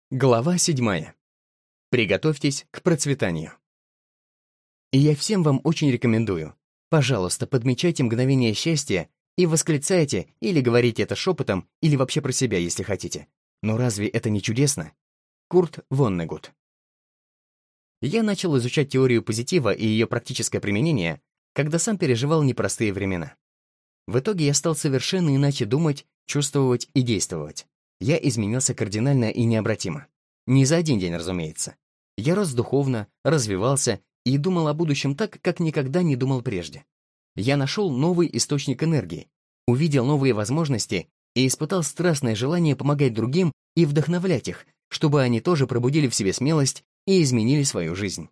Глава 7. Приготовьтесь к процветанию. И я всем вам очень рекомендую. Пожалуйста, подмечайте мгновение счастья и восклицайте или говорите это шепотом, или вообще про себя, если хотите. Но разве это не чудесно? Курт Воннегут. Я начал изучать теорию позитива и ее практическое применение, когда сам переживал непростые времена. В итоге я стал совершенно иначе думать, чувствовать и действовать. Я изменился кардинально и необратимо. Не за один день, разумеется. Я рос духовно, развивался и думал о будущем так, как никогда не думал прежде. Я нашел новый источник энергии, увидел новые возможности и испытал страстное желание помогать другим и вдохновлять их, чтобы они тоже пробудили в себе смелость и изменили свою жизнь.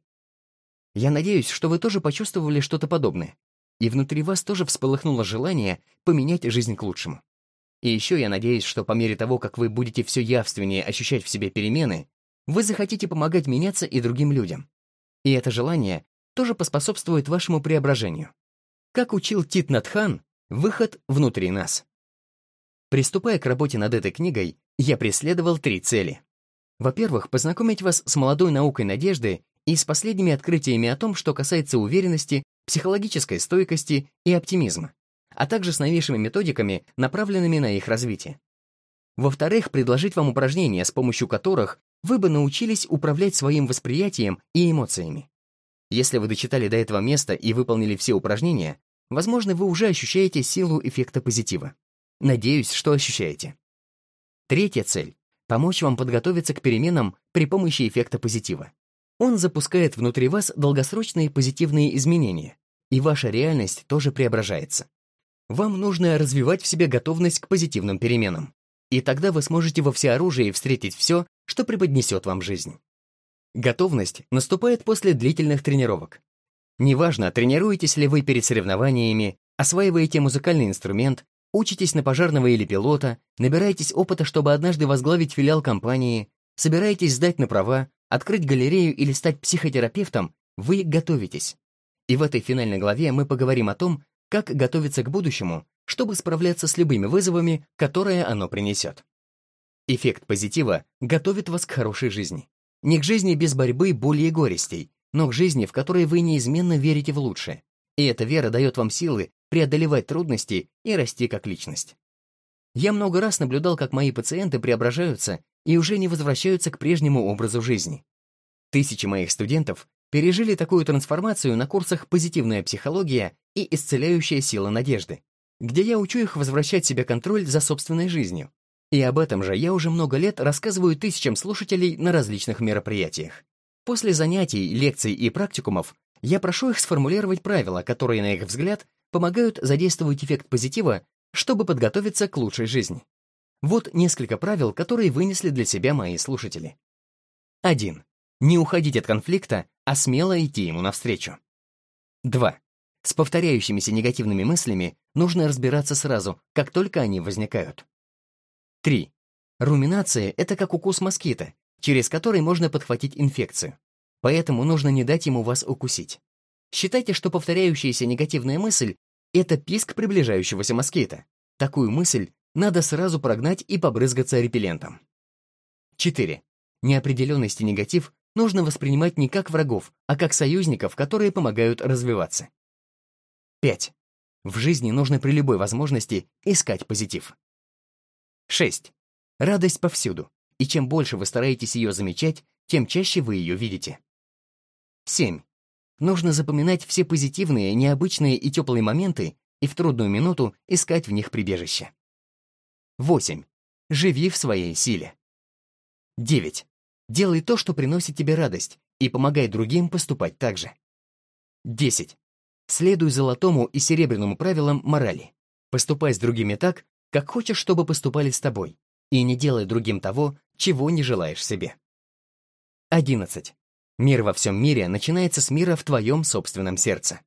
Я надеюсь, что вы тоже почувствовали что-то подобное, и внутри вас тоже вспыхнуло желание поменять жизнь к лучшему. И еще я надеюсь, что по мере того, как вы будете все явственнее ощущать в себе перемены, вы захотите помогать меняться и другим людям. И это желание тоже поспособствует вашему преображению. Как учил Тит Нат Хань, выход внутри нас. Приступая к работе над этой книгой, я преследовал 3 цели. Во-первых, познакомить вас с молодой наукой надежды и с последними открытиями о том, что касается уверенности, психологической стойкости и оптимизма, а также с новейшими методиками, направленными на их развитие. Во-вторых, предложить вам упражнения, с помощью которых вы бы научились управлять своим восприятием и эмоциями. Если вы дочитали до этого места и выполнили все упражнения, возможно, вы уже ощущаете силу эффекта позитива. Надеюсь, что ощущаете. Третья цель — помочь вам подготовиться к переменам при помощи эффекта позитива. Он запускает внутри вас долгосрочные позитивные изменения, и ваша реальность тоже преображается. Вам нужно развивать в себе готовность к позитивным переменам, и тогда вы сможете во всеоружии встретить все, что преподнесет вам жизнь. Готовность наступает после длительных тренировок. Неважно, тренируетесь ли вы перед соревнованиями, осваиваете музыкальный инструмент, учитесь на пожарного или пилота, набираетесь опыта, чтобы однажды возглавить филиал компании, собираетесь сдать на права, открыть галерею или стать психотерапевтом, вы готовитесь. И в этой финальной главе мы поговорим о том, как готовиться к будущему, чтобы справляться с любыми вызовами, которые оно принесет. Эффект позитива готовит вас к хорошей жизни. Не к жизни без борьбы, боли и горестей, но к жизни, в которой вы неизменно верите в лучшее. И эта вера дает вам силы преодолевать трудности и расти как личность. Я много раз наблюдал, как мои пациенты преображаются и уже не возвращаются к прежнему образу жизни. Тысячи моих студентов пережили такую трансформацию на курсах «Позитивная психология» и «Исцеляющая сила надежды», где я учу их возвращать себе контроль за собственной жизнью. И об этом же я уже много лет рассказываю тысячам слушателей на различных мероприятиях. После занятий, лекций и практикумов я прошу их сформулировать правила, которые, на их взгляд, помогают задействовать эффект позитива, чтобы подготовиться к лучшей жизни. Вот несколько правил, которые вынесли для себя мои слушатели. 1. Не уходить от конфликта, а смело идти ему навстречу. 2. С повторяющимися негативными мыслями нужно разбираться сразу, как только они возникают. 3. Руминация — это как укус москита, через который можно подхватить инфекцию. Поэтому нужно не дать ему вас укусить. Считайте, что повторяющаяся негативная мысль — это писк приближающегося москита. Такую мысль надо сразу прогнать и побрызгаться репеллентом. 4. Неопределенность и негатив нужно воспринимать не как врагов, а как союзников, которые помогают развиваться. 5. В жизни нужно при любой возможности искать позитив. 6. Радость повсюду, и чем больше вы стараетесь ее замечать, тем чаще вы ее видите. 7. Нужно запоминать все позитивные, необычные и теплые моменты и в трудную минуту искать в них прибежище. 8. Живи в своей силе. 9. Делай то, что приносит тебе радость, и помогай другим поступать так же. 10. Следуй золотому и серебряному правилам морали. Поступай с другими так, как хочешь, чтобы поступали с тобой, и не делай другим того, чего не желаешь себе. 11. Мир во всем мире начинается с мира в твоем собственном сердце.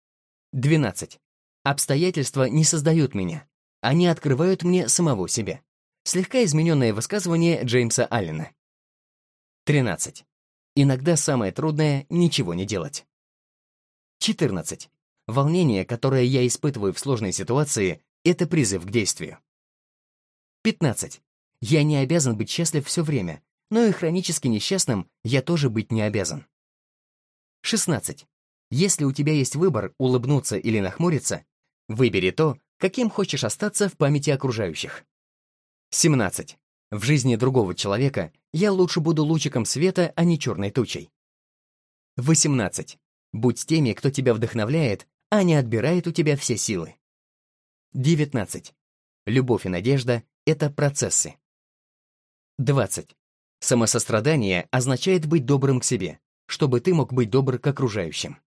12. Обстоятельства не создают меня, они открывают мне самого себя. Слегка измененное высказывание Джеймса Аллена. 13. Иногда самое трудное — ничего не делать. 14. Волнение, которое я испытываю в сложной ситуации, это призыв к действию. 15. Я не обязан быть счастлив все время. но и хронически несчастным я тоже быть не обязан. 16. Если у тебя есть выбор улыбнуться или нахмуриться, выбери то, каким хочешь остаться в памяти окружающих. 17. В жизни другого человека я лучше буду лучиком света, а не черной тучей. 18. Будь с теми, кто тебя вдохновляет, а не отбирает у тебя все силы. 19. Любовь и надежда — это процессы. 20. Самосострадание означает быть добрым к себе, чтобы ты мог быть добр к окружающим.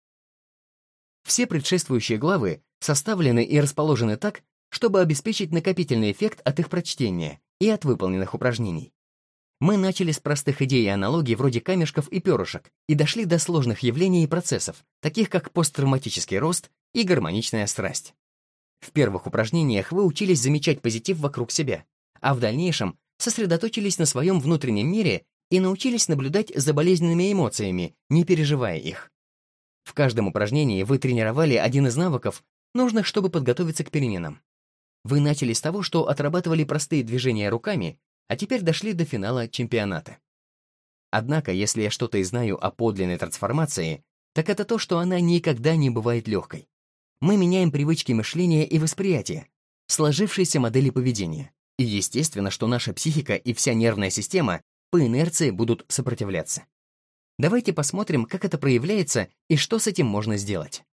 Все предшествующие главы составлены и расположены так, чтобы обеспечить накопительный эффект от их прочтения и от выполненных упражнений. Мы начали с простых идей и аналогий вроде камешков и перышек и дошли до сложных явлений и процессов, таких как посттравматический рост и гармоничная страсть. В первых упражнениях вы учились замечать позитив вокруг себя, а в дальнейшем сосредоточились на своем внутреннем мире и научились наблюдать за болезненными эмоциями, не переживая их. В каждом упражнении вы тренировали один из навыков, нужных, чтобы подготовиться к переменам. Вы начали с того, что отрабатывали простые движения руками, а теперь дошли до финала чемпионата. Однако, если я что-то и знаю о подлинной трансформации, так это то, что она никогда не бывает легкой. Мы меняем привычки мышления и восприятия, сложившиеся модели поведения, и естественно, что наша психика и вся нервная система по инерции будут сопротивляться. Давайте посмотрим, как это проявляется и что с этим можно сделать.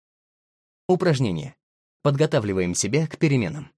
Упражнение. Подготавливаем себя к переменам.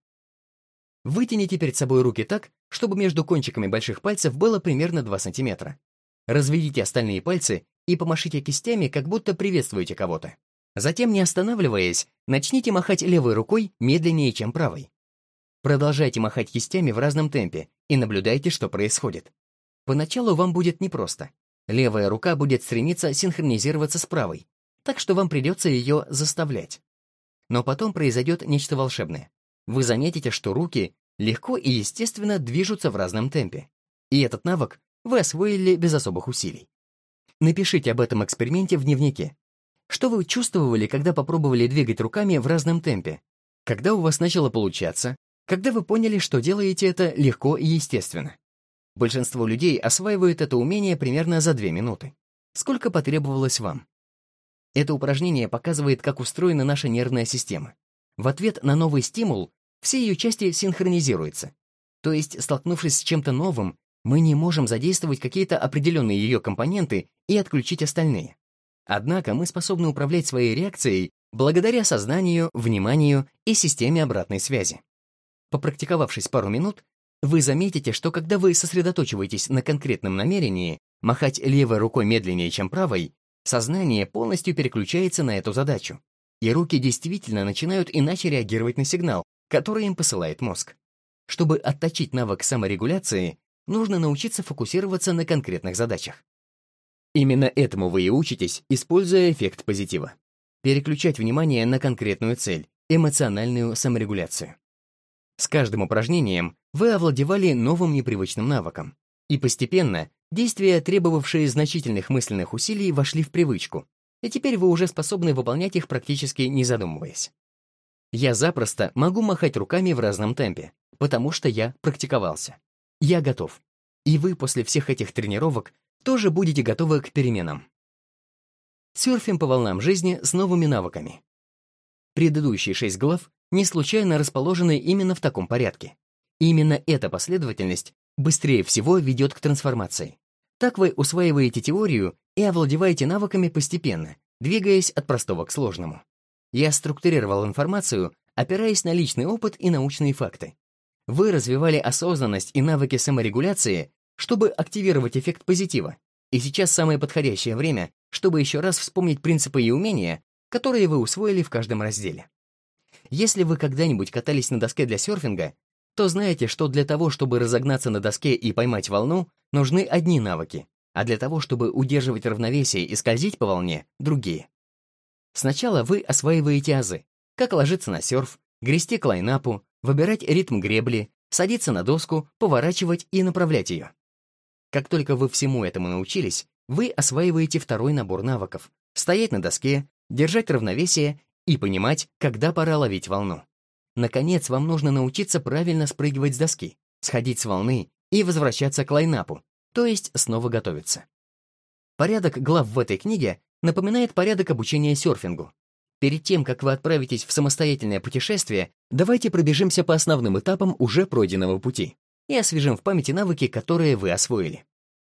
Вытяните перед собой руки так, чтобы между кончиками больших пальцев было примерно 2 см. Разведите остальные пальцы и помашите кистями, как будто приветствуете кого-то. Затем, не останавливаясь, начните махать левой рукой медленнее, чем правой. Продолжайте махать кистями в разном темпе и наблюдайте, что происходит. Поначалу вам будет непросто. Левая рука будет стремиться синхронизироваться с правой, так что вам придется ее заставлять. Но потом произойдет нечто волшебное. Вы заметите, что руки легко и естественно движутся в разном темпе. И этот навык вы освоили без особых усилий. Напишите об этом эксперименте в дневнике. Что вы чувствовали, когда попробовали двигать руками в разном темпе? Когда у вас начало получаться? Когда вы поняли, что делаете это легко и естественно? Большинство людей осваивают это умение примерно за 2 минуты. Сколько потребовалось вам? Это упражнение показывает, как устроена наша нервная система. В ответ на новый стимул все ее части синхронизируются. То есть, столкнувшись с чем-то новым, мы не можем задействовать какие-то определенные ее компоненты и отключить остальные. Однако мы способны управлять своей реакцией благодаря сознанию, вниманию и системе обратной связи. Попрактиковавшись пару минут, вы заметите, что когда вы сосредоточиваетесь на конкретном намерении, махать левой рукой медленнее, чем правой, сознание полностью переключается на эту задачу, и руки действительно начинают иначе реагировать на сигнал, который им посылает мозг. Чтобы отточить навык саморегуляции, нужно научиться фокусироваться на конкретных задачах. Именно этому вы и учитесь, используя эффект позитива. Переключать внимание на конкретную цель, эмоциональную саморегуляцию. С каждым упражнением вы овладевали новым непривычным навыком, и постепенно действия, требовавшие значительных мысленных усилий, вошли в привычку, и теперь вы уже способны выполнять их практически не задумываясь. Я запросто могу махать руками в разном темпе, потому что я практиковался. Я готов. И вы после всех этих тренировок тоже будете готовы к переменам. Серфим по волнам жизни с новыми навыками. Предыдущие 6 глав не случайно расположены именно в таком порядке. И именно эта последовательность быстрее всего ведет к трансформации. Так вы усваиваете теорию и овладеваете навыками постепенно, двигаясь от простого к сложному. Я структурировал информацию, опираясь на личный опыт и научные факты. Вы развивали осознанность и навыки саморегуляции, чтобы активировать эффект позитива. И сейчас самое подходящее время, чтобы еще раз вспомнить принципы и умения, которые вы усвоили в каждом разделе. Если вы когда-нибудь катались на доске для серфинга, то знаете, что для того, чтобы разогнаться на доске и поймать волну, нужны одни навыки, а для того, чтобы удерживать равновесие и скользить по волне, другие. Сначала вы осваиваете азы, как ложиться на серф, грести к лайнапу, выбирать ритм гребли, садиться на доску, поворачивать и направлять ее. Как только вы всему этому научились, вы осваиваете второй набор навыков — стоять на доске, держать равновесие и понимать, когда пора ловить волну. Наконец, вам нужно научиться правильно спрыгивать с доски, сходить с волны и возвращаться к лайнапу, то есть снова готовиться. Порядок глав в этой книге напоминает порядок обучения серфингу. Перед тем, как вы отправитесь в самостоятельное путешествие, давайте пробежимся по основным этапам уже пройденного пути и освежим в памяти навыки, которые вы освоили.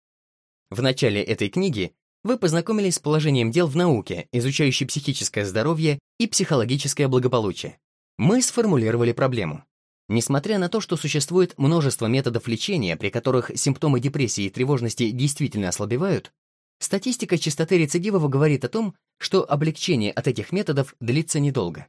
В начале этой книги вы познакомились с положением дел в науке, изучающей психическое здоровье и психологическое благополучие. Мы сформулировали проблему. Несмотря на то, что существует множество методов лечения, при которых симптомы депрессии и тревожности действительно ослабевают, статистика частоты рецидивов говорит о том, что облегчение от этих методов длится недолго.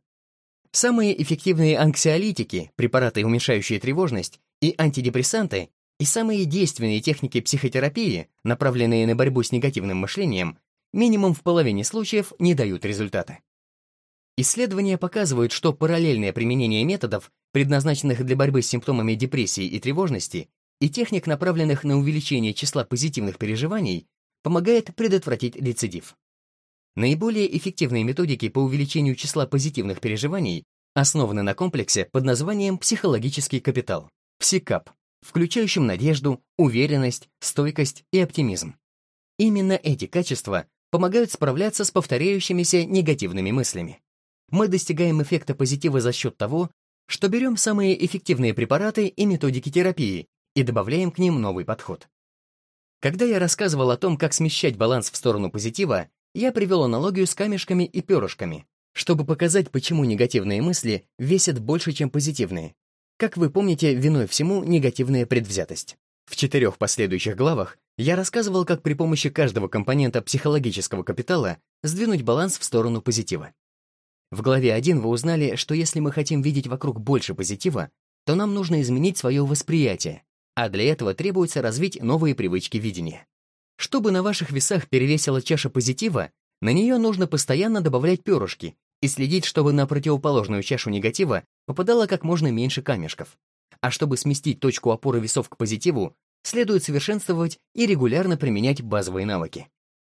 Самые эффективные анксиолитики, препараты, уменьшающие тревожность, и антидепрессанты, и самые действенные техники психотерапии, направленные на борьбу с негативным мышлением, минимум в половине случаев не дают результата. Исследования показывают, что параллельное применение методов, предназначенных для борьбы с симптомами депрессии и тревожности, и техник, направленных на увеличение числа позитивных переживаний, помогает предотвратить рецидив. Наиболее эффективные методики по увеличению числа позитивных переживаний основаны на комплексе под названием «Психологический капитал» — ПСИКАП, включающем надежду, уверенность, стойкость и оптимизм. Именно эти качества помогают справляться с повторяющимися негативными мыслями. Мы достигаем эффекта позитива за счет того, что берем самые эффективные препараты и методики терапии и добавляем к ним новый подход. Когда я рассказывал о том, как смещать баланс в сторону позитива, я привел аналогию с камешками и перышками, чтобы показать, почему негативные мысли весят больше, чем позитивные. Как вы помните, виной всему негативная предвзятость. В 4 последующих главах я рассказывал, как при помощи каждого компонента психологического капитала сдвинуть баланс в сторону позитива. В главе 1 вы узнали, что если мы хотим видеть вокруг больше позитива, то нам нужно изменить свое восприятие, а для этого требуется развить новые привычки видения. Чтобы на ваших весах перевесила чаша позитива, на нее нужно постоянно добавлять перышки и следить, чтобы на противоположную чашу негатива попадало как можно меньше камешков. А чтобы сместить точку опоры весов к позитиву, следует совершенствовать и регулярно применять базовые навыки.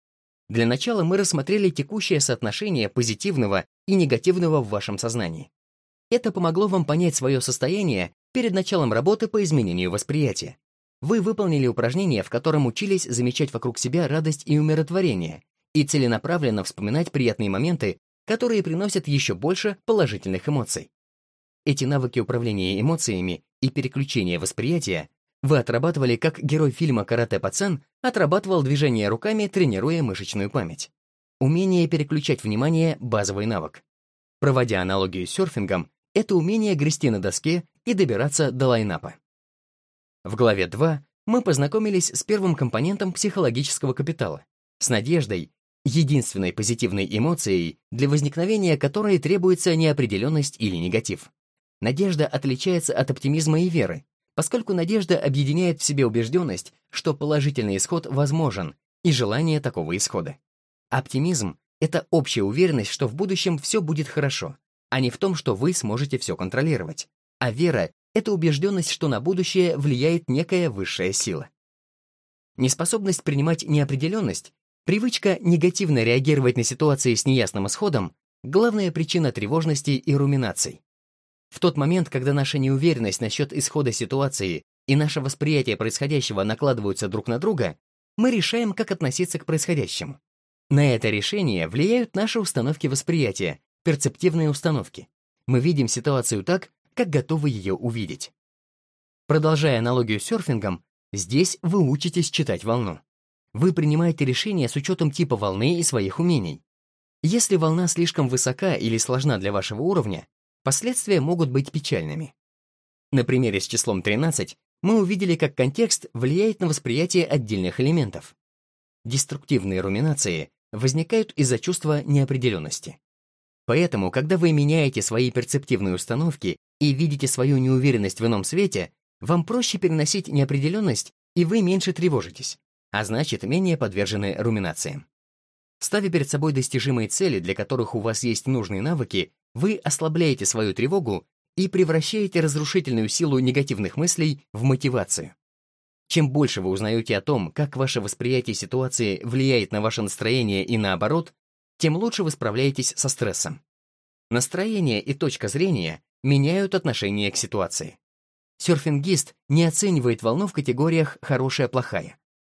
Для начала мы рассмотрели текущее соотношение позитивного и негативного в вашем сознании. Это помогло вам понять свое состояние перед началом работы по изменению восприятия. Вы выполнили упражнение, в котором учились замечать вокруг себя радость и умиротворение и целенаправленно вспоминать приятные моменты, которые приносят еще больше положительных эмоций. Эти навыки управления эмоциями и переключения восприятия вы отрабатывали, как герой фильма «Каратэ-пацан» отрабатывал движения руками, тренируя мышечную память. Умение переключать внимание — базовый навык. Проводя аналогию с серфингом, это умение грести на доске и добираться до лайнапа. В главе 2 мы познакомились с первым компонентом психологического капитала — с надеждой, единственной позитивной эмоцией, для возникновения которой требуется неопределенность или негатив. Надежда отличается от оптимизма и веры, поскольку надежда объединяет в себе убежденность, что положительный исход возможен, и желание такого исхода. Оптимизм — это общая уверенность, что в будущем все будет хорошо, а не в том, что вы сможете все контролировать. А вера — это убежденность, что на будущее влияет некая высшая сила. Неспособность принимать неопределенность, привычка негативно реагировать на ситуации с неясным исходом — главная причина тревожности и руминаций. В тот момент, когда наша неуверенность насчет исхода ситуации и наше восприятие происходящего накладываются друг на друга, мы решаем, как относиться к происходящему. На это решение влияют наши установки восприятия, перцептивные установки. Мы видим ситуацию так, как готовы ее увидеть. Продолжая аналогию с серфингом, здесь вы учитесь читать волну. Вы принимаете решения с учетом типа волны и своих умений. Если волна слишком высока или сложна для вашего уровня, последствия могут быть печальными. На примере с числом 13 мы увидели, как контекст влияет на восприятие отдельных элементов. Деструктивные руминации возникают из-за чувства неопределенности. Поэтому, когда вы меняете свои перцептивные установки и видите свою неуверенность в ином свете, вам проще переносить неопределенность, и вы меньше тревожитесь, а значит, менее подвержены руминациям. Ставя перед собой достижимые цели, для которых у вас есть нужные навыки, вы ослабляете свою тревогу и превращаете разрушительную силу негативных мыслей в мотивацию. Чем больше вы узнаете о том, как ваше восприятие ситуации влияет на ваше настроение и наоборот, тем лучше вы справляетесь со стрессом. Настроение и точка зрения меняют отношение к ситуации. Серфингист не оценивает волну в категориях «хорошая-плохая».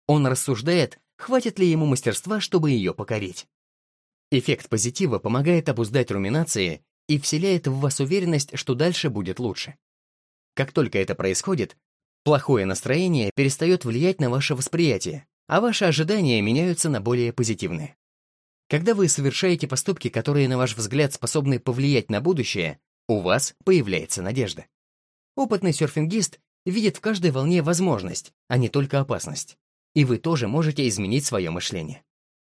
Он рассуждает, хватит ли ему мастерства, чтобы ее покорить. Эффект позитива помогает обуздать руминации и вселяет в вас уверенность, что дальше будет лучше. Как только это происходит, плохое настроение перестает влиять на ваше восприятие, а ваши ожидания меняются на более позитивные. Когда вы совершаете поступки, которые, на ваш взгляд, способны повлиять на будущее, у вас появляется надежда. Опытный серфингист видит в каждой волне возможность, а не только опасность. И вы тоже можете изменить свое мышление.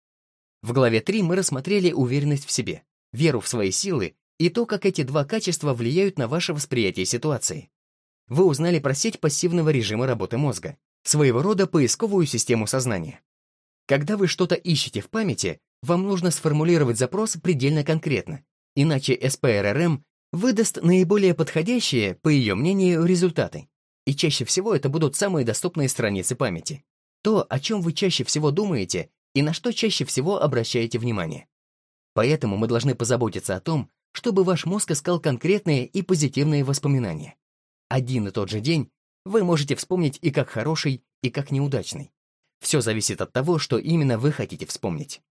В главе 3 мы рассмотрели уверенность в себе, веру в свои силы и то, как эти два качества влияют на ваше восприятие ситуации. Вы узнали про сеть пассивного режима работы мозга, своего рода поисковую систему сознания. Когда вы что-то ищете в памяти, вам нужно сформулировать запрос предельно конкретно, иначе СПРРМ выдаст наиболее подходящие, по ее мнению, результаты. И чаще всего это будут самые доступные страницы памяти. То, о чем вы чаще всего думаете и на что чаще всего обращаете внимание. Поэтому мы должны позаботиться о том, чтобы ваш мозг искал конкретные и позитивные воспоминания. Один и тот же день вы можете вспомнить и как хороший, и как неудачный. Все зависит от того, что именно вы хотите вспомнить.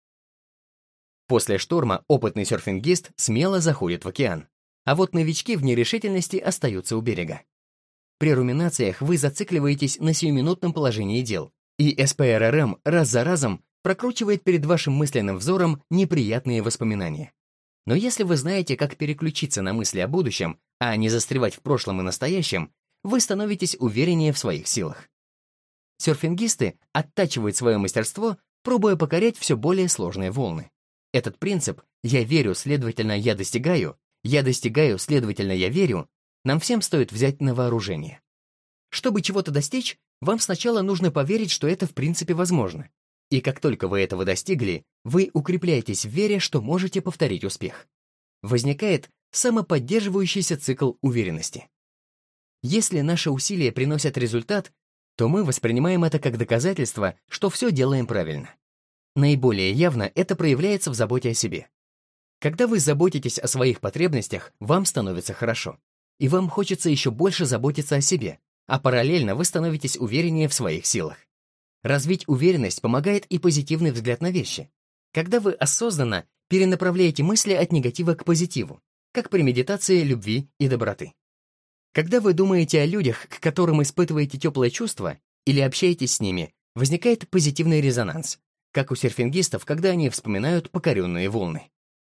После шторма опытный серфингист смело заходит в океан, а вот новички в нерешительности остаются у берега. При руминациях вы зацикливаетесь на сиюминутном положении дел, и СПРРМ раз за разом прокручивает перед вашим мысленным взором неприятные воспоминания. Но если вы знаете, как переключиться на мысли о будущем, а не застревать в прошлом и настоящем, вы становитесь увереннее в своих силах. Серфингисты оттачивают свое мастерство, пробуя покорять все более сложные волны. Этот принцип «я верю, следовательно, я достигаю», следовательно, я верю» нам всем стоит взять на вооружение. Чтобы чего-то достичь, вам сначала нужно поверить, что это в принципе возможно. И как только вы этого достигли, вы укрепляетесь в вере, что можете повторить успех. Возникает самоподдерживающийся цикл уверенности. Если наши усилия приносят результат, то мы воспринимаем это как доказательство, что все делаем правильно. Наиболее явно это проявляется в заботе о себе. Когда вы заботитесь о своих потребностях, вам становится хорошо. И вам хочется еще больше заботиться о себе, а параллельно вы становитесь увереннее в своих силах. Развить уверенность помогает и позитивный взгляд на вещи. Когда вы осознанно перенаправляете мысли от негатива к позитиву, как при медитации любви и доброты. Когда вы думаете о людях, к которым испытываете теплое чувство, или общаетесь с ними, возникает позитивный резонанс, как у серфингистов, когда они вспоминают покоренные волны.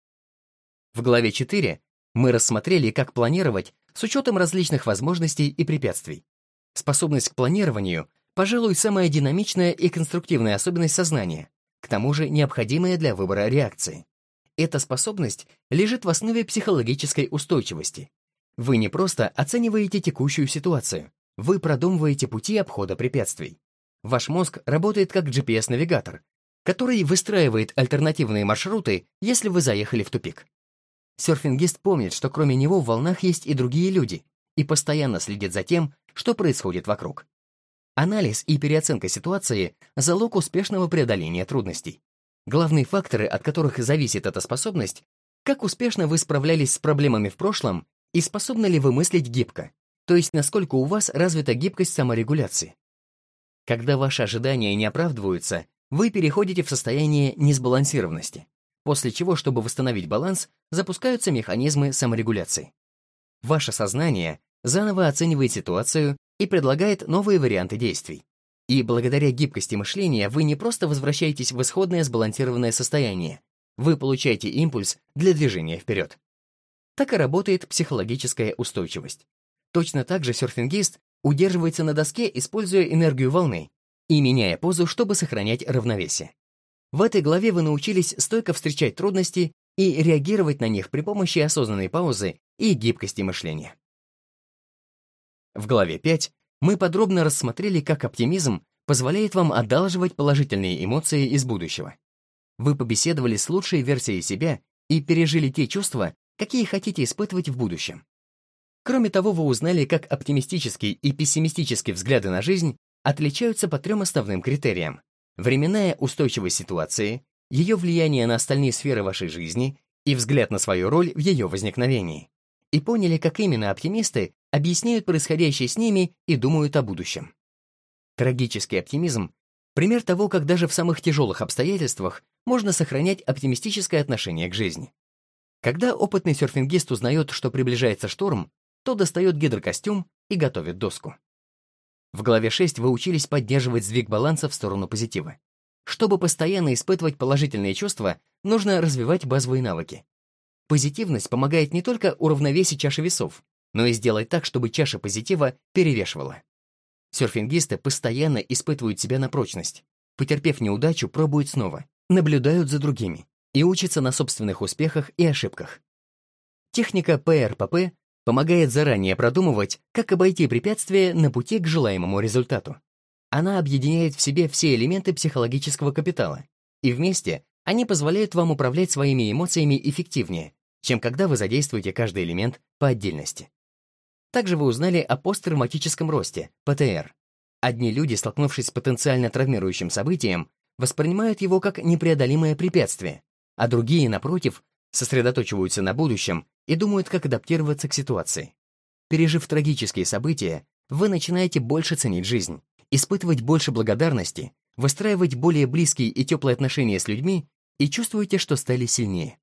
В главе 4 мы рассмотрели, как планировать с учетом различных возможностей и препятствий. Способность к планированию – пожалуй, самая динамичная и конструктивная особенность сознания, к тому же необходимая для выбора реакции. Эта способность лежит в основе психологической устойчивости. Вы не просто оцениваете текущую ситуацию, вы продумываете пути обхода препятствий. Ваш мозг работает как GPS-навигатор, который выстраивает альтернативные маршруты, если вы заехали в тупик. Серфингист помнит, что кроме него в волнах есть и другие люди, и постоянно следит за тем, что происходит вокруг. Анализ и переоценка ситуации – залог успешного преодоления трудностей. Главные факторы, от которых зависит эта способность – как успешно вы справлялись с проблемами в прошлом и способны ли вы мыслить гибко, то есть насколько у вас развита гибкость саморегуляции. Когда ваши ожидания не оправдываются, вы переходите в состояние несбалансированности, после чего, чтобы восстановить баланс, запускаются механизмы саморегуляции. Ваше сознание заново оценивает ситуацию и предлагает новые варианты действий. И благодаря гибкости мышления вы не просто возвращаетесь в исходное сбалансированное состояние, вы получаете импульс для движения вперед. Так и работает психологическая устойчивость. Точно так же серфингист удерживается на доске, используя энергию волны и меняя позу, чтобы сохранять равновесие. В этой главе вы научились стойко встречать трудности и реагировать на них при помощи осознанной паузы и гибкости мышления. В главе 5 мы подробно рассмотрели, как оптимизм позволяет вам одалживать положительные эмоции из будущего. Вы побеседовали с лучшей версией себя и пережили те чувства, какие хотите испытывать в будущем. Кроме того, вы узнали, как оптимистические и пессимистические взгляды на жизнь отличаются по 3 основным критериям: временная устойчивость ситуации, ее влияние на остальные сферы вашей жизни и взгляд на свою роль в ее возникновении. И поняли, как именно оптимисты объясняют происходящее с ними и думают о будущем. Трагический оптимизм Пример того, как даже в самых тяжелых обстоятельствах можно сохранять оптимистическое отношение к жизни. Когда опытный серфингист узнает, что приближается шторм, то достает гидрокостюм и готовит доску. В главе 6 вы учились поддерживать сдвиг баланса в сторону позитива. Чтобы постоянно испытывать положительные чувства, нужно развивать базовые навыки. Позитивность помогает не только уравновесить чаши весов, но и сделать так, чтобы чаша позитива перевешивала. Серфингисты постоянно испытывают себя на прочность. Потерпев неудачу, пробуют снова, наблюдают за другими и учатся на собственных успехах и ошибках. Техника ПРПП помогает заранее продумывать, как обойти препятствия на пути к желаемому результату. Она объединяет в себе все элементы психологического капитала, и вместе они позволяют вам управлять своими эмоциями эффективнее, чем когда вы задействуете каждый элемент по отдельности. Также вы узнали о посттравматическом росте, ПТР. Одни люди, столкнувшись с потенциально травмирующим событием, воспринимают его как непреодолимое препятствие, а другие, напротив, сосредоточиваются на будущем и думают, как адаптироваться к ситуации. Пережив трагические события, вы начинаете больше ценить жизнь, испытывать больше благодарности, выстраивать более близкие и теплые отношения с людьми и чувствуете, что стали сильнее.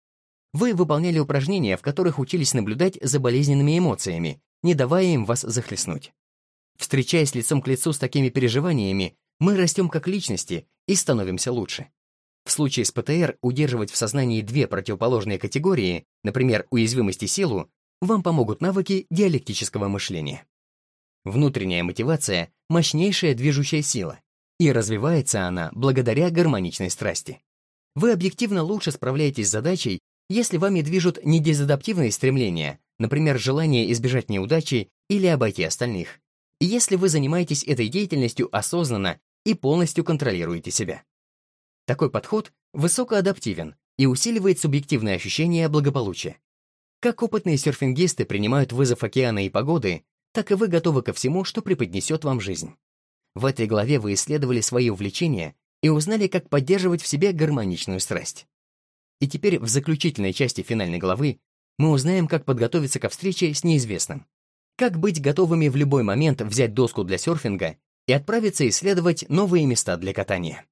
Вы выполняли упражнения, в которых учились наблюдать за болезненными эмоциями, не давая им вас захлестнуть. Встречаясь лицом к лицу с такими переживаниями, мы растем как личности и становимся лучше. В случае с ПТР удерживать в сознании две противоположные категории, например, уязвимость и силу, вам помогут навыки диалектического мышления. Внутренняя мотивация – мощнейшая движущая сила, и развивается она благодаря гармоничной страсти. Вы объективно лучше справляетесь с задачей, если вами движут не дезадаптивные стремления, например, желание избежать неудачи или обойти остальных, и если вы занимаетесь этой деятельностью осознанно и полностью контролируете себя. Такой подход высокоадаптивен и усиливает субъективное ощущение благополучия. Как опытные серфингисты принимают вызов океана и погоды, так и вы готовы ко всему, что преподнесет вам жизнь. В этой главе вы исследовали свои увлечения и узнали, как поддерживать в себе гармоничную страсть. И теперь в заключительной части финальной главы мы узнаем, как подготовиться ко встрече с неизвестным, как быть готовыми в любой момент взять доску для серфинга и отправиться исследовать новые места для катания.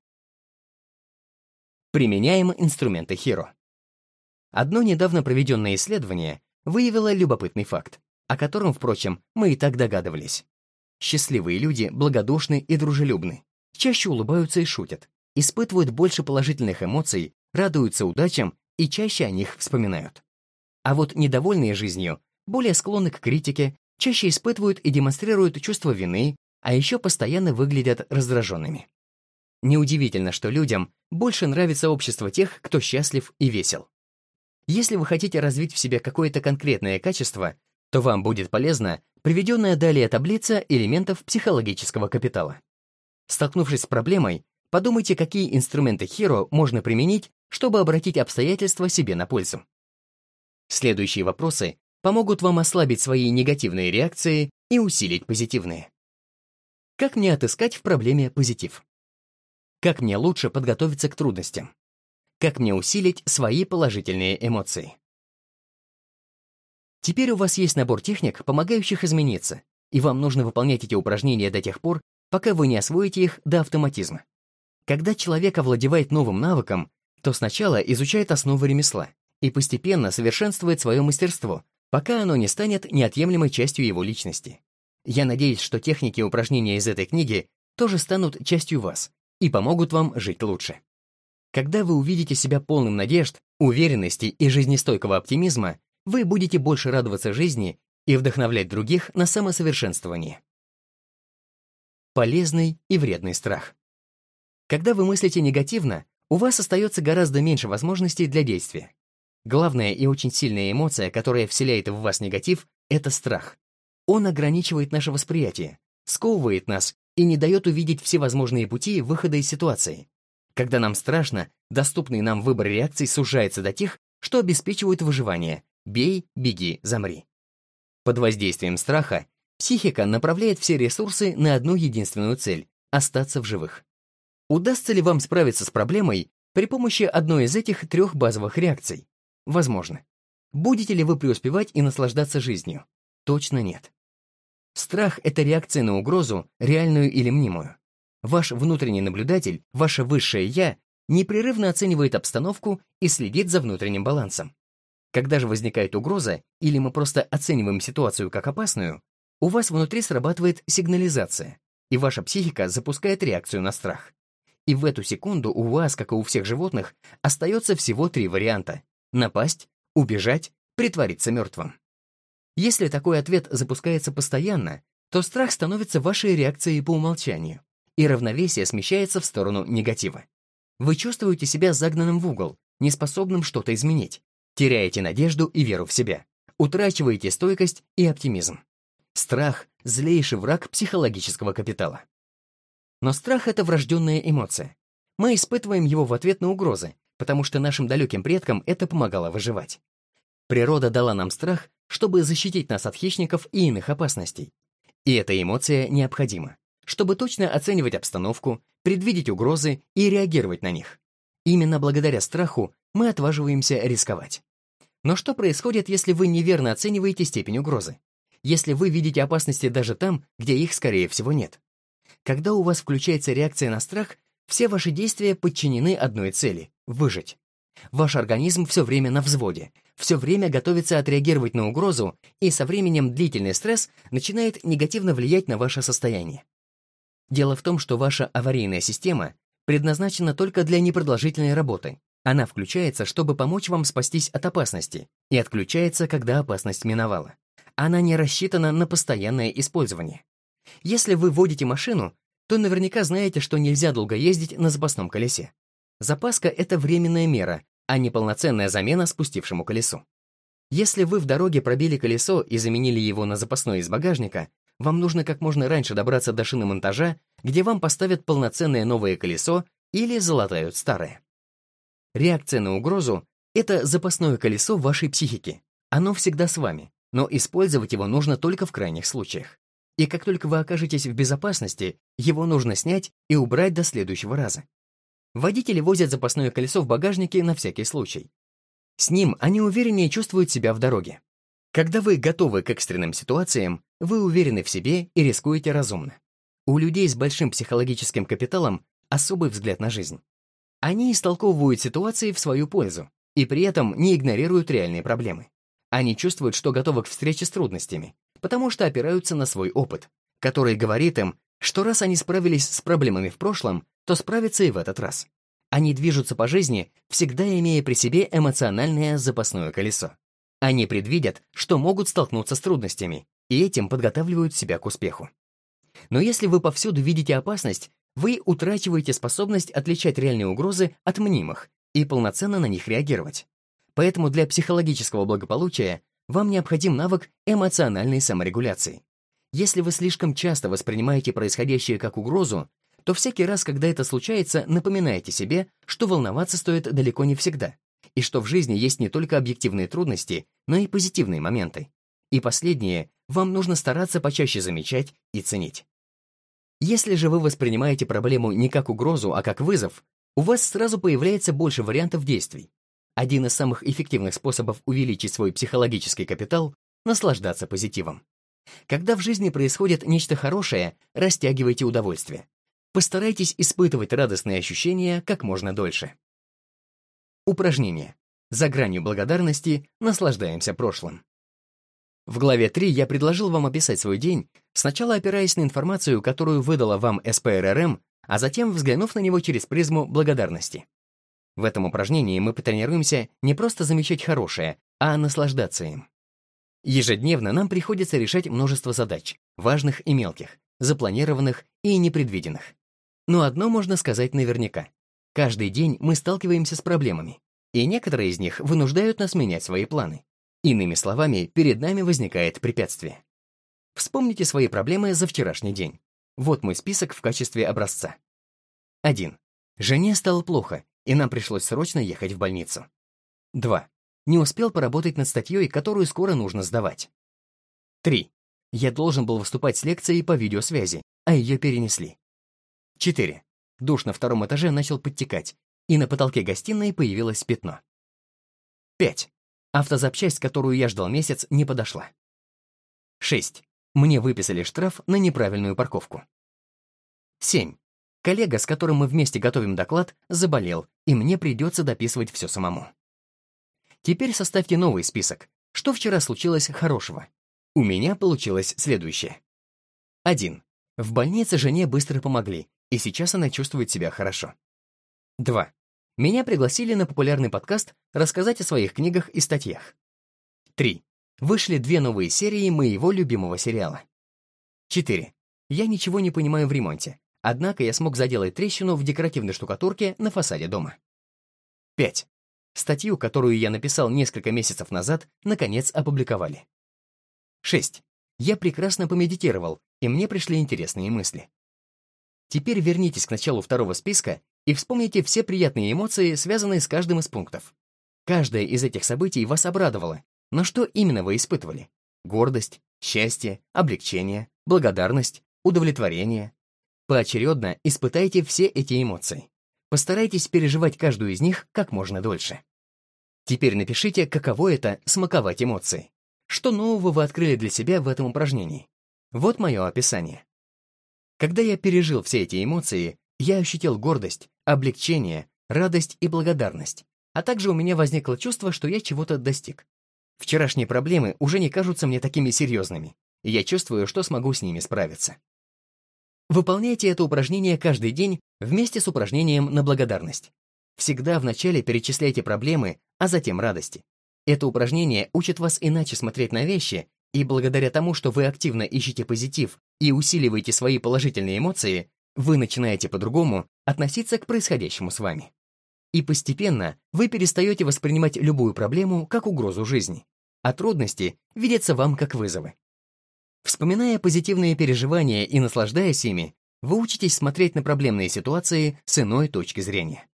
Применяем инструменты Hero. Одно недавно проведенное исследование выявило любопытный факт, о котором, впрочем, мы и так догадывались. Счастливые люди благодушны и дружелюбны, чаще улыбаются и шутят, испытывают больше положительных эмоций, радуются удачам и чаще о них вспоминают. А вот недовольные жизнью более склонны к критике, чаще испытывают и демонстрируют чувство вины, а еще постоянно выглядят раздраженными. Неудивительно, что людям больше нравится общество тех, кто счастлив и весел. Если вы хотите развить в себе какое-то конкретное качество, то вам будет полезна приведенная далее таблица элементов психологического капитала. Столкнувшись с проблемой, подумайте, какие инструменты Hero можно применить, чтобы обратить обстоятельства себе на пользу. Следующие вопросы помогут вам ослабить свои негативные реакции и усилить позитивные. Как мне отыскать в проблеме позитив? Как мне лучше подготовиться к трудностям? Как мне усилить свои положительные эмоции? Теперь у вас есть набор техник, помогающих измениться, и вам нужно выполнять эти упражнения до тех пор, пока вы не освоите их до автоматизма. Когда человек овладевает новым навыком, то сначала изучает основы ремесла и постепенно совершенствует свое мастерство, пока оно не станет неотъемлемой частью его личности. Я надеюсь, что техники и упражнения из этой книги тоже станут частью вас и помогут вам жить лучше. Когда вы увидите себя полным надежд, уверенности и жизнестойкого оптимизма, вы будете больше радоваться жизни и вдохновлять других на самосовершенствование. Полезный и вредный страх. Когда вы мыслите негативно, у вас остается гораздо меньше возможностей для действия. Главная и очень сильная эмоция, которая вселяет в вас негатив, это страх. Он ограничивает наше восприятие, сковывает нас и не дает увидеть все возможные пути выхода из ситуации. Когда нам страшно, доступный нам выбор реакций сужается до тех, что обеспечивают выживание. Бей, беги, замри. Под воздействием страха психика направляет все ресурсы на одну единственную цель – остаться в живых. Удастся ли вам справиться с проблемой при помощи одной из этих трех базовых реакций? Возможно. Будете ли вы преуспевать и наслаждаться жизнью? Точно нет. Страх – это реакция на угрозу, реальную или мнимую. Ваш внутренний наблюдатель, ваше высшее «я» непрерывно оценивает обстановку и следит за внутренним балансом. Когда же возникает угроза, или мы просто оцениваем ситуацию как опасную, у вас внутри срабатывает сигнализация, и ваша психика запускает реакцию на страх. И в эту секунду у вас, как и у всех животных, остается всего 3 варианта: напасть, убежать, притвориться мертвым. Если такой ответ запускается постоянно, то страх становится вашей реакцией по умолчанию, и равновесие смещается в сторону негатива. Вы чувствуете себя загнанным в угол, неспособным что-то изменить, теряете надежду и веру в себя, утрачиваете стойкость и оптимизм. Страх – злейший враг психологического капитала. Но страх – это врожденная эмоция. Мы испытываем его в ответ на угрозы, потому что нашим далеким предкам это помогало выживать. Природа дала нам страх, чтобы защитить нас от хищников и иных опасностей. И эта эмоция необходима, чтобы точно оценивать обстановку, предвидеть угрозы и реагировать на них. Именно благодаря страху мы отваживаемся рисковать. Но что происходит, если вы неверно оцениваете степень угрозы? Если вы видите опасности даже там, где их, скорее всего, нет? Когда у вас включается реакция на страх, все ваши действия подчинены одной цели — выжить. Ваш организм все время на взводе, все время готовится отреагировать на угрозу, и со временем длительный стресс начинает негативно влиять на ваше состояние. Дело в том, что ваша аварийная система предназначена только для непродолжительной работы. Она включается, чтобы помочь вам спастись от опасности, и отключается, когда опасность миновала. Она не рассчитана на постоянное использование. Если вы водите машину, то наверняка знаете, что нельзя долго ездить на запасном колесе. Запаска — это временная мера, а не полноценная замена спустившему колесу. Если вы в дороге пробили колесо и заменили его на запасное из багажника, вам нужно как можно раньше добраться до шиномонтажа, где вам поставят полноценное новое колесо или залатают старое. Реакция на угрозу — это запасное колесо вашей психики. Оно всегда с вами, но использовать его нужно только в крайних случаях. И как только вы окажетесь в безопасности, его нужно снять и убрать до следующего раза. Водители возят запасное колесо в багажнике на всякий случай. С ним они увереннее чувствуют себя в дороге. Когда вы готовы к экстренным ситуациям, вы уверены в себе и рискуете разумно. У людей с большим психологическим капиталом особый взгляд на жизнь. Они истолковывают ситуации в свою пользу и при этом не игнорируют реальные проблемы. Они чувствуют, что готовы к встрече с трудностями, потому что опираются на свой опыт, который говорит им, что раз они справились с проблемами в прошлом, то справятся и в этот раз. Они движутся по жизни, всегда имея при себе эмоциональное запасное колесо. Они предвидят, что могут столкнуться с трудностями, и этим подготавливают себя к успеху. Но если вы повсюду видите опасность, вы утрачиваете способность отличать реальные угрозы от мнимых и полноценно на них реагировать. Поэтому для психологического благополучия вам необходим навык эмоциональной саморегуляции. Если вы слишком часто воспринимаете происходящее как угрозу, то всякий раз, когда это случается, напоминайте себе, что волноваться стоит далеко не всегда, и что в жизни есть не только объективные трудности, но и позитивные моменты. И последнее вам нужно стараться почаще замечать и ценить. Если же вы воспринимаете проблему не как угрозу, а как вызов, у вас сразу появляется больше вариантов действий. Один из самых эффективных способов увеличить свой психологический капитал — наслаждаться позитивом. Когда в жизни происходит нечто хорошее, растягивайте удовольствие. Постарайтесь испытывать радостные ощущения как можно дольше. Упражнение. За гранью благодарности наслаждаемся прошлым. В главе 3 я предложил вам описать свой день, сначала опираясь на информацию, которую выдала вам СПРРМ, а затем взглянув на него через призму благодарности. В этом упражнении мы потренируемся не просто замечать хорошее, а наслаждаться им. Ежедневно нам приходится решать множество задач, важных и мелких, запланированных и непредвиденных. Но одно можно сказать наверняка. Каждый день мы сталкиваемся с проблемами, и некоторые из них вынуждают нас менять свои планы. Иными словами, перед нами возникает препятствие. Вспомните свои проблемы за вчерашний день. Вот мой список в качестве образца. 1. Жене стало плохо, и нам пришлось срочно ехать в больницу. 2. Не успел поработать над статьей, которую скоро нужно сдавать. 3. Я должен был выступать с лекцией по видеосвязи, а ее перенесли. 4. Душ на втором этаже начал подтекать, и на потолке гостиной появилось пятно. 5. Автозапчасть, которую я ждал месяц, не подошла. 6. Мне выписали штраф на неправильную парковку. 7. Коллега, с которым мы вместе готовим доклад, заболел, и мне придется дописывать все самому. Теперь составьте новый список. Что вчера случилось хорошего? У меня получилось следующее. 1. В больнице жене быстро помогли, и сейчас она чувствует себя хорошо. 2. Меня пригласили на популярный подкаст рассказать о своих книгах и статьях. 3. Вышли 2 новые серии моего любимого сериала. 4. Я ничего не понимаю в ремонте, однако я смог заделать трещину в декоративной штукатурке на фасаде дома. 5. Статью, которую я написал несколько месяцев назад, наконец опубликовали. 6. Я прекрасно помедитировал, и мне пришли интересные мысли. Теперь вернитесь к началу второго списка и вспомните все приятные эмоции, связанные с каждым из пунктов. Каждое из этих событий вас обрадовало, но что именно вы испытывали? Гордость, счастье, облегчение, благодарность, удовлетворение. Поочередно испытайте все эти эмоции. Постарайтесь переживать каждую из них как можно дольше. Теперь напишите, каково это смаковать эмоции. Что нового вы открыли для себя в этом упражнении? Вот мое описание. Когда я пережил все эти эмоции, я ощутил гордость, облегчение, радость и благодарность, а также у меня возникло чувство, что я чего-то достиг. Вчерашние проблемы уже не кажутся мне такими серьезными, и я чувствую, что смогу с ними справиться. Выполняйте это упражнение каждый день вместе с упражнением на благодарность. Всегда вначале перечисляйте проблемы, а затем радости. Это упражнение учит вас иначе смотреть на вещи, и благодаря тому, что вы активно ищете позитив и усиливаете свои положительные эмоции, вы начинаете по-другому относиться к происходящему с вами. И постепенно вы перестаете воспринимать любую проблему как угрозу жизни, а трудности видятся вам как вызовы. Вспоминая позитивные переживания и наслаждаясь ими, вы учитесь смотреть на проблемные ситуации с иной точки зрения.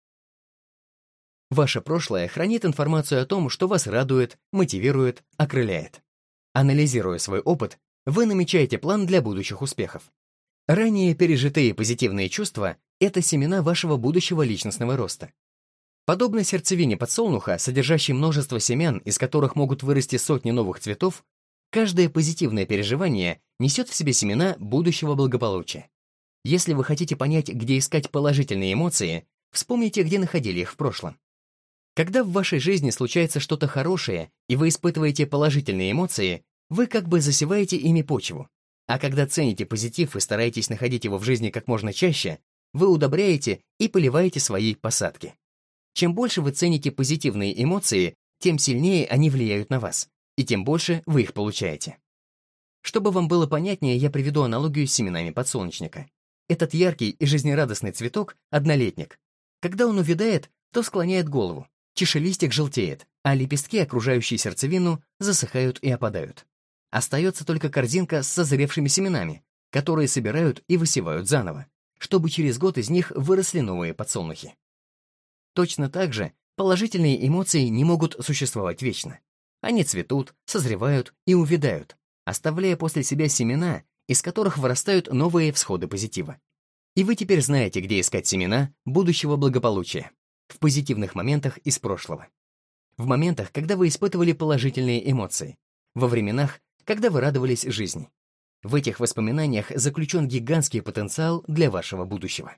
Ваше прошлое хранит информацию о том, что вас радует, мотивирует, окрыляет. Анализируя свой опыт, вы намечаете план для будущих успехов. Ранее пережитые позитивные чувства — это семена вашего будущего личностного роста. Подобно сердцевине подсолнуха, содержащей множество семян, из которых могут вырасти сотни новых цветов, каждое позитивное переживание несет в себе семена будущего благополучия. Если вы хотите понять, где искать положительные эмоции, вспомните, где находили их в прошлом. Когда в вашей жизни случается что-то хорошее, и вы испытываете положительные эмоции, вы как бы засеваете ими почву. А когда цените позитив и стараетесь находить его в жизни как можно чаще, вы удобряете и поливаете свои посадки. Чем больше вы цените позитивные эмоции, тем сильнее они влияют на вас, и тем больше вы их получаете. Чтобы вам было понятнее, я приведу аналогию с семенами подсолнечника. Этот яркий и жизнерадостный цветок — однолетник. Когда он увядает, то склоняет голову, чашелистик желтеет, а лепестки, окружающие сердцевину, засыхают и опадают. Остается только корзинка с созревшими семенами, которые собирают и высевают заново, чтобы через год из них выросли новые подсолнухи. Точно так же положительные эмоции не могут существовать вечно. Они цветут, созревают и увядают, оставляя после себя семена, из которых вырастают новые всходы позитива. И вы теперь знаете, где искать семена будущего благополучия. В позитивных моментах из прошлого. В моментах, когда вы испытывали положительные эмоции. Во временах, когда вы радовались жизни. В этих воспоминаниях заключен гигантский потенциал для вашего будущего.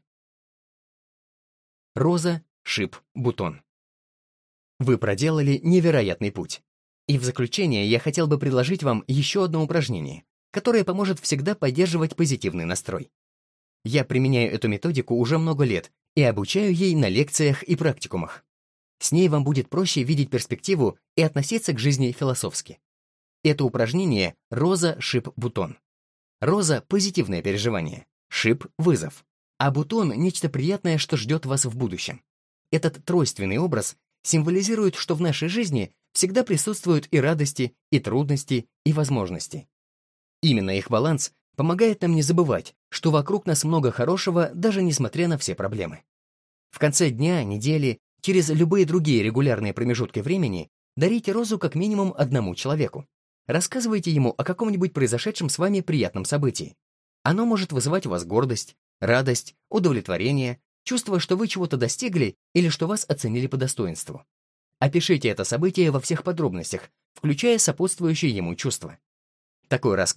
Роза, шип, бутон. Вы проделали невероятный путь. И в заключение я хотел бы предложить вам еще одно упражнение, которое поможет всегда поддерживать позитивный настрой. Я применяю эту методику уже много лет и обучаю ей на лекциях и практикумах. С ней вам будет проще видеть перспективу и относиться к жизни философски. Это упражнение «Роза, шип, бутон». Роза — позитивное переживание, шип — вызов, а бутон — нечто приятное, что ждет вас в будущем. Этот тройственный образ символизирует, что в нашей жизни всегда присутствуют и радости, и трудности, и возможности. Именно их баланс помогает нам не забывать, что вокруг нас много хорошего, даже несмотря на все проблемы. В конце дня, недели, через любые другие регулярные промежутки времени дарите розу как минимум одному человеку. Рассказывайте ему о каком-нибудь произошедшем с вами приятном событии. Оно может вызывать у вас гордость, радость, удовлетворение, чувство, что вы чего-то достигли или что вас оценили по достоинству. Опишите это событие во всех подробностях, включая сопутствующие ему чувства. Такой рассказ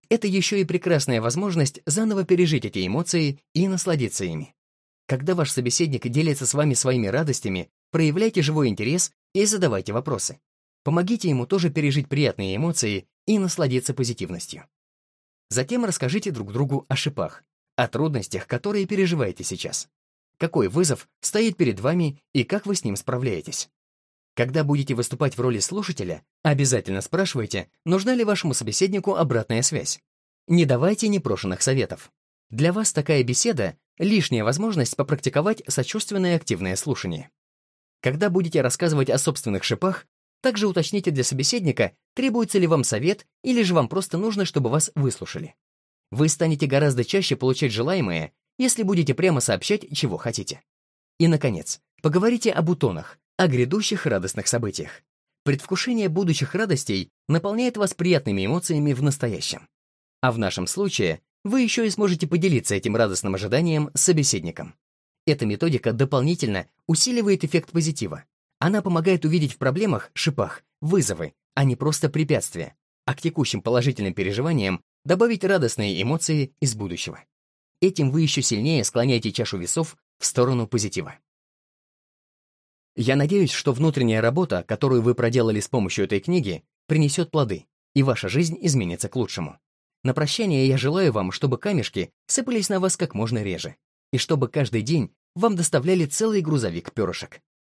Это еще и прекрасная возможность заново пережить эти эмоции и насладиться ими. Когда ваш собеседник делится с вами своими радостями, проявляйте живой интерес и задавайте вопросы. Помогите ему тоже пережить приятные эмоции и насладиться позитивностью. Затем расскажите друг другу о шипах, о трудностях, которые переживаете сейчас. Какой вызов стоит перед вами и как вы с ним справляетесь. Когда будете выступать в роли слушателя, обязательно спрашивайте, нужна ли вашему собеседнику обратная связь. Не давайте непрошенных советов. Для вас такая беседа — лишняя возможность попрактиковать сочувственное активное слушание. Когда будете рассказывать о собственных шипах, также уточните для собеседника, требуется ли вам совет или же вам просто нужно, чтобы вас выслушали. Вы станете гораздо чаще получать желаемое, если будете прямо сообщать, чего хотите. И, наконец, поговорите об бутонах, о грядущих радостных событиях. Предвкушение будущих радостей наполняет вас приятными эмоциями в настоящем. А в нашем случае вы еще и сможете поделиться этим радостным ожиданием с собеседником. Эта методика дополнительно усиливает эффект позитива. Она помогает увидеть в проблемах, шипах, вызовы, а не просто препятствия, а к текущим положительным переживаниям добавить радостные эмоции из будущего. Этим вы еще сильнее склоняете чашу весов в сторону позитива. Я надеюсь, что внутренняя работа, которую вы проделали с помощью этой книги, принесет плоды, и ваша жизнь изменится к лучшему. На прощание я желаю вам, чтобы камешки сыпались на вас как можно реже, и чтобы каждый день вам доставляли целый грузовик перышек.